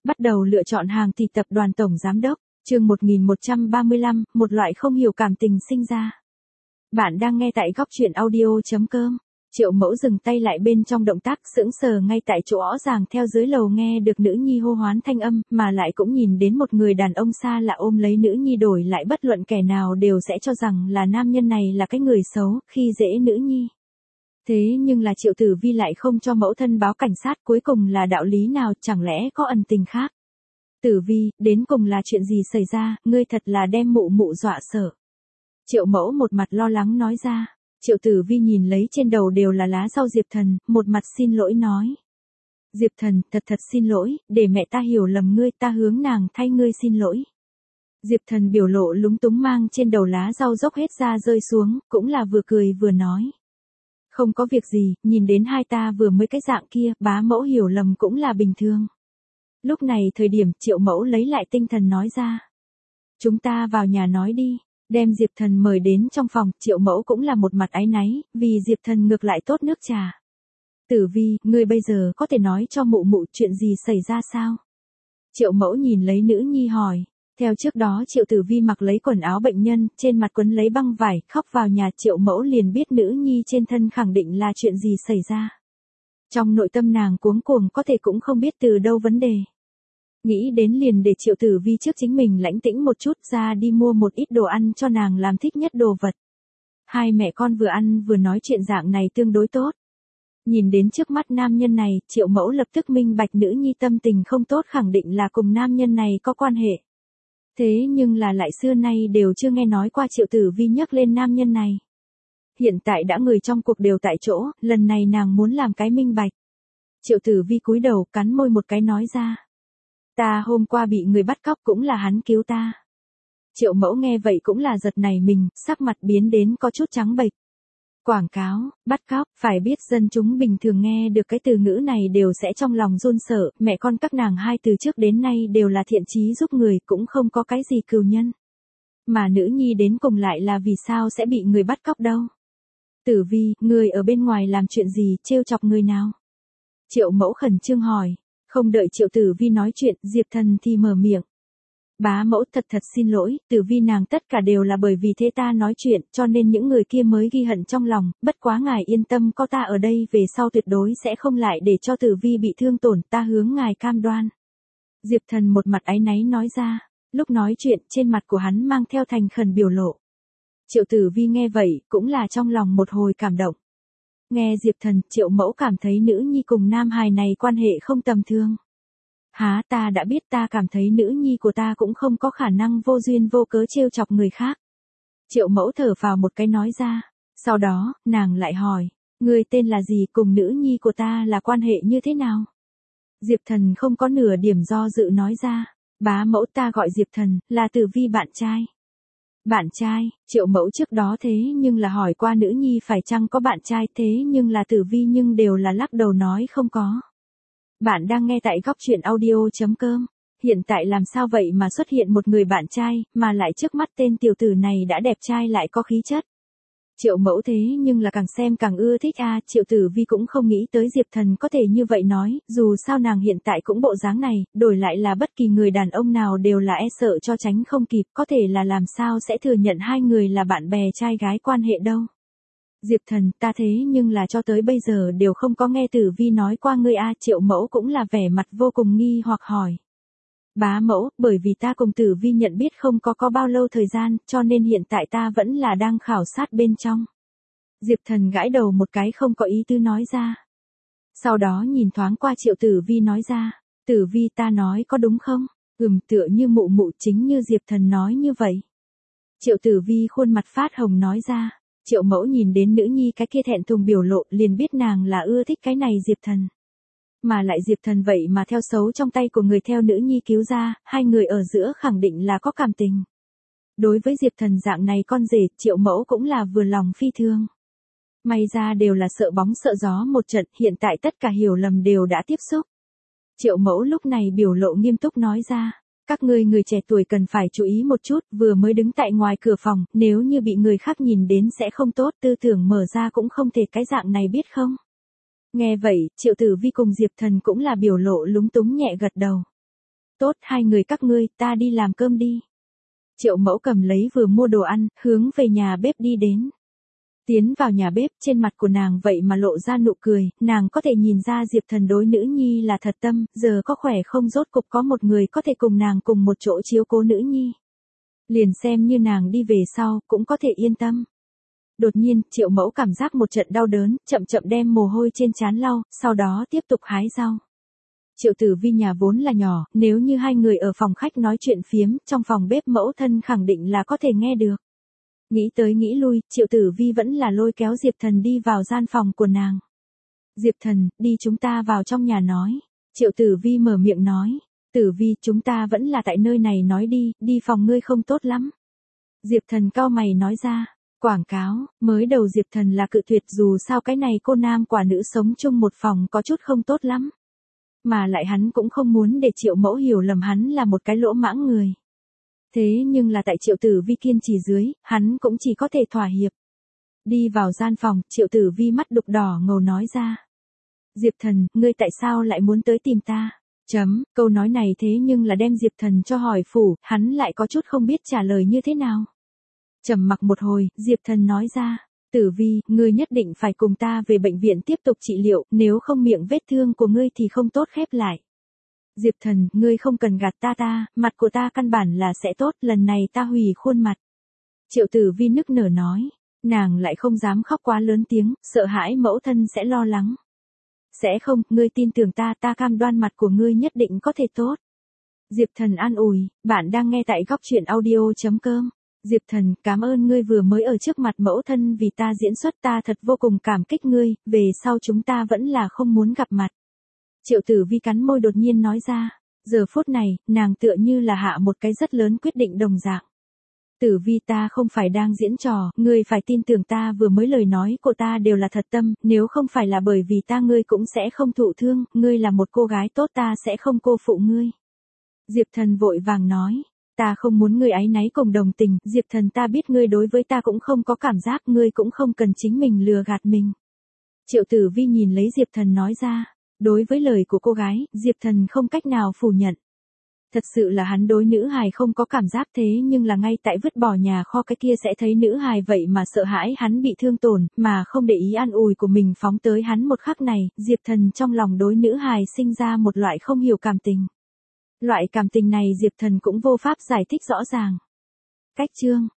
Bắt đầu lựa chọn hàng thì tập đoàn tổng giám đốc, chương 1135, một loại không hiểu cảm tình sinh ra. Bạn đang nghe tại góc truyện audio.com. Triệu Mẫu dừng tay lại bên trong động tác sững sờ ngay tại chỗ rõ ràng theo dưới lầu nghe được nữ nhi hô hoán thanh âm mà lại cũng nhìn đến một người đàn ông xa lạ ôm lấy nữ nhi đổi lại bất luận kẻ nào đều sẽ cho rằng là nam nhân này là cái người xấu khi dễ nữ nhi. Thế nhưng là Triệu Tử Vi lại không cho mẫu thân báo cảnh sát cuối cùng là đạo lý nào chẳng lẽ có ẩn tình khác. Tử Vi, đến cùng là chuyện gì xảy ra, ngươi thật là đem mụ mụ dọa sợ. Triệu Mẫu một mặt lo lắng nói ra. Triệu Tử Vi nhìn lấy trên đầu đều là lá rau Diệp Thần, một mặt xin lỗi nói. Diệp Thần, thật xin lỗi, để mẹ ta hiểu lầm ngươi, ta hướng nàng thay ngươi xin lỗi. Diệp Thần biểu lộ lúng túng mang trên đầu lá rau dốc hết ra rơi xuống, cũng là vừa cười vừa nói. Không có việc gì, nhìn đến hai ta vừa mới cái dạng kia, bá mẫu hiểu lầm cũng là bình thường. Lúc này thời điểm Triệu Mẫu lấy lại tinh thần nói ra. Chúng ta vào nhà nói đi. Đem Diệp Thần mời đến trong phòng, Triệu Mẫu cũng là một mặt áy náy, vì Diệp Thần ngược lại tốt nước trà. Tử Vi, ngươi bây giờ có thể nói cho mụ mụ chuyện gì xảy ra sao? Triệu Mẫu nhìn lấy nữ nhi hỏi. Theo trước đó Triệu Tử Vi mặc lấy quần áo bệnh nhân, trên mặt quấn lấy băng vải, khóc vào nhà Triệu Mẫu liền biết nữ nhi trên thân khẳng định là chuyện gì xảy ra. Trong nội tâm nàng cuống cuồng có thể cũng không biết từ đâu vấn đề. Nghĩ đến liền để Triệu Tử Vi trước chính mình lãnh tĩnh một chút ra đi mua một ít đồ ăn cho nàng làm thích nhất đồ vật. Hai mẹ con vừa ăn vừa nói chuyện dạng này tương đối tốt. Nhìn đến trước mắt nam nhân này, Triệu Mẫu lập tức minh bạch nữ nhi tâm tình không tốt khẳng định là cùng nam nhân này có quan hệ. Thế nhưng là lại xưa nay đều chưa nghe nói qua Triệu Tử Vi nhắc lên nam nhân này. Hiện tại đã người trong cuộc đều tại chỗ, lần này nàng muốn làm cái minh bạch. Triệu Tử Vi cúi đầu cắn môi một cái nói ra. Ta hôm qua bị người bắt cóc cũng là hắn cứu ta. Triệu Mẫu nghe vậy cũng là giật nảy mình, sắc mặt biến đến có chút trắng bệch. Quảng cáo, bắt cóc, phải biết dân chúng bình thường nghe được cái từ ngữ này đều sẽ trong lòng run sợ, mẹ con các nàng hai từ trước đến nay đều là thiện chí giúp người cũng không có cái gì cừu nhân. Mà nữ nhi đến cùng lại là vì sao sẽ bị người bắt cóc đâu. Tử Vi, người ở bên ngoài làm chuyện gì, trêu chọc người nào? Triệu Mẫu khẩn trương hỏi. Không đợi Triệu Tử Vi nói chuyện, Diệp Thần thì mở miệng. Bá mẫu thật xin lỗi, Tử Vi nàng tất cả đều là bởi vì thế ta nói chuyện, cho nên những người kia mới ghi hận trong lòng, bất quá ngài yên tâm có ta ở đây về sau tuyệt đối sẽ không lại để cho Tử Vi bị thương tổn, ta hướng ngài cam đoan. Diệp Thần một mặt áy náy nói ra, lúc nói chuyện trên mặt của hắn mang theo thành khẩn biểu lộ. Triệu Tử Vi nghe vậy, cũng là trong lòng một hồi cảm động. Nghe Diệp Thần, Triệu Mẫu cảm thấy nữ nhi cùng nam hài này quan hệ không tầm thường. Há ta đã biết ta cảm thấy nữ nhi của ta cũng không có khả năng vô duyên vô cớ trêu chọc người khác. Triệu Mẫu thở vào một cái nói ra. Sau đó, nàng lại hỏi, người tên là gì cùng nữ nhi của ta là quan hệ như thế nào? Diệp Thần không có nửa điểm do dự nói ra. Bá mẫu ta gọi Diệp Thần, là Tử Vi bạn trai. Bạn trai, Triệu Mẫu trước đó thế nhưng là hỏi qua nữ nhi phải chăng có bạn trai thế nhưng là Tử Vi nhưng đều là lắc đầu nói không có. Bạn đang nghe tại góc truyện audio.com. Hiện tại làm sao vậy mà xuất hiện một người bạn trai, mà lại trước mắt tên tiểu tử này đã đẹp trai lại có khí chất. Triệu Mẫu thế nhưng là càng xem càng ưa thích Triệu Tử Vi cũng không nghĩ tới Diệp Thần có thể như vậy nói, dù sao nàng hiện tại cũng bộ dáng này, đổi lại là bất kỳ người đàn ông nào đều là e sợ cho tránh không kịp, có thể là làm sao sẽ thừa nhận hai người là bạn bè trai gái quan hệ đâu. Diệp Thần, ta thế nhưng là cho tới bây giờ đều không có nghe Tử Vi nói qua ngươi Triệu Mẫu cũng là vẻ mặt vô cùng nghi hoặc hỏi. Bá mẫu, bởi vì ta cùng Tử Vi nhận biết không có bao lâu thời gian, cho nên hiện tại ta vẫn là đang khảo sát bên trong. Diệp Thần gãi đầu một cái không có ý tư nói ra. Sau đó nhìn thoáng qua Triệu Tử Vi nói ra, Tử Vi ta nói có đúng không? Tựa như mụ mụ chính như Diệp Thần nói như vậy. Triệu Tử Vi khuôn mặt phát hồng nói ra. Triệu Mẫu nhìn đến nữ nhi cái kia thẹn thùng biểu lộ liền biết nàng là ưa thích cái này Diệp Thần. Mà lại Diệp Thần vậy mà theo xấu trong tay của người theo nữ nhi cứu ra, hai người ở giữa khẳng định là có cảm tình. Đối với Diệp Thần dạng này con rể, Triệu Mẫu cũng là vừa lòng phi thương. May ra đều là sợ bóng sợ gió một trận, hiện tại tất cả hiểu lầm đều đã tiếp xúc. Triệu Mẫu lúc này biểu lộ nghiêm túc nói ra. Các ngươi người trẻ tuổi cần phải chú ý một chút, vừa mới đứng tại ngoài cửa phòng, nếu như bị người khác nhìn đến sẽ không tốt, tư tưởng mở ra cũng không thể cái dạng này biết không? Nghe vậy, Triệu Tử Vi cùng Diệp Thần cũng là biểu lộ lúng túng nhẹ gật đầu. Tốt, hai người các ngươi, ta đi làm cơm đi. Triệu Mẫu cầm lấy vừa mua đồ ăn, hướng về nhà bếp đi đến. Tiến vào nhà bếp, trên mặt của nàng vậy mà lộ ra nụ cười, nàng có thể nhìn ra Diệp Thần đối nữ nhi là thật tâm, giờ có khỏe không rốt cục có một người có thể cùng nàng cùng một chỗ chiếu cố nữ nhi. Liền xem như nàng đi về sau, cũng có thể yên tâm. Đột nhiên, Triệu Mẫu cảm giác một trận đau đớn, chậm chậm đem mồ hôi trên trán lau, sau đó tiếp tục hái rau. Triệu Tử Vi nhà vốn là nhỏ, nếu như hai người ở phòng khách nói chuyện phiếm, trong phòng bếp mẫu thân khẳng định là có thể nghe được. Nghĩ tới nghĩ lui, Triệu Tử Vi vẫn là lôi kéo Diệp Thần đi vào gian phòng của nàng. Diệp Thần, đi chúng ta vào trong nhà nói. Triệu Tử Vi mở miệng nói. Tử Vi, chúng ta vẫn là tại nơi này nói đi, đi phòng ngươi không tốt lắm. Diệp Thần cau mày nói ra. Quảng cáo, mới đầu Diệp Thần là cự tuyệt dù sao cái này cô nam quả nữ sống chung một phòng có chút không tốt lắm. Mà lại hắn cũng không muốn để Triệu Mẫu hiểu lầm hắn là một cái lỗ mãng người. Thế nhưng là tại Triệu Tử Vi kiên trì dưới, hắn cũng chỉ có thể thỏa hiệp. Đi vào gian phòng, Triệu Tử Vi mắt đục đỏ ngầu nói ra. Diệp Thần, ngươi tại sao lại muốn tới tìm ta? Câu nói này thế nhưng là đem Diệp Thần cho hỏi phủ, hắn lại có chút không biết trả lời như thế nào. Trầm mặc một hồi, Diệp Thần nói ra. Tử Vi, ngươi nhất định phải cùng ta về bệnh viện tiếp tục trị liệu, nếu không miệng vết thương của ngươi thì không tốt khép lại. Diệp Thần, ngươi không cần gạt ta, mặt của ta căn bản là sẽ tốt, lần này ta hủy khuôn mặt. Triệu Tử Vi nức nở nói, nàng lại không dám khóc quá lớn tiếng, sợ hãi mẫu thân sẽ lo lắng. Sẽ không, ngươi tin tưởng ta cam đoan mặt của ngươi nhất định có thể tốt. Diệp Thần an ủi, bạn đang nghe tại góc truyện audio.com. Diệp Thần, cảm ơn ngươi vừa mới ở trước mặt mẫu thân vì ta diễn xuất, ta thật vô cùng cảm kích ngươi, về sau chúng ta vẫn là không muốn gặp mặt. Triệu Tử Vi cắn môi đột nhiên nói ra, giờ phút này, nàng tựa như là hạ một cái rất lớn quyết định đồng dạng. Tử Vi, ta không phải đang diễn trò, ngươi phải tin tưởng ta, vừa mới lời nói của ta đều là thật tâm, nếu không phải là bởi vì ta ngươi cũng sẽ không thụ thương, ngươi là một cô gái tốt, ta sẽ không cô phụ ngươi. Diệp Thần vội vàng nói, ta không muốn ngươi áy náy cùng đồng tình, Diệp Thần, ta biết ngươi đối với ta cũng không có cảm giác, ngươi cũng không cần chính mình lừa gạt mình. Triệu Tử Vi nhìn lấy Diệp Thần nói ra, đối với lời của cô gái, Diệp Thần không cách nào phủ nhận. Thật sự là hắn đối nữ hài không có cảm giác, thế nhưng là ngay tại vứt bỏ nhà kho cái kia sẽ thấy nữ hài vậy mà sợ hãi hắn bị thương tổn, mà không để ý an ủi của mình phóng tới hắn một khắc này, Diệp Thần trong lòng đối nữ hài sinh ra một loại không hiểu cảm tình. Loại cảm tình này Diệp Thần cũng vô pháp giải thích rõ ràng. Cách chương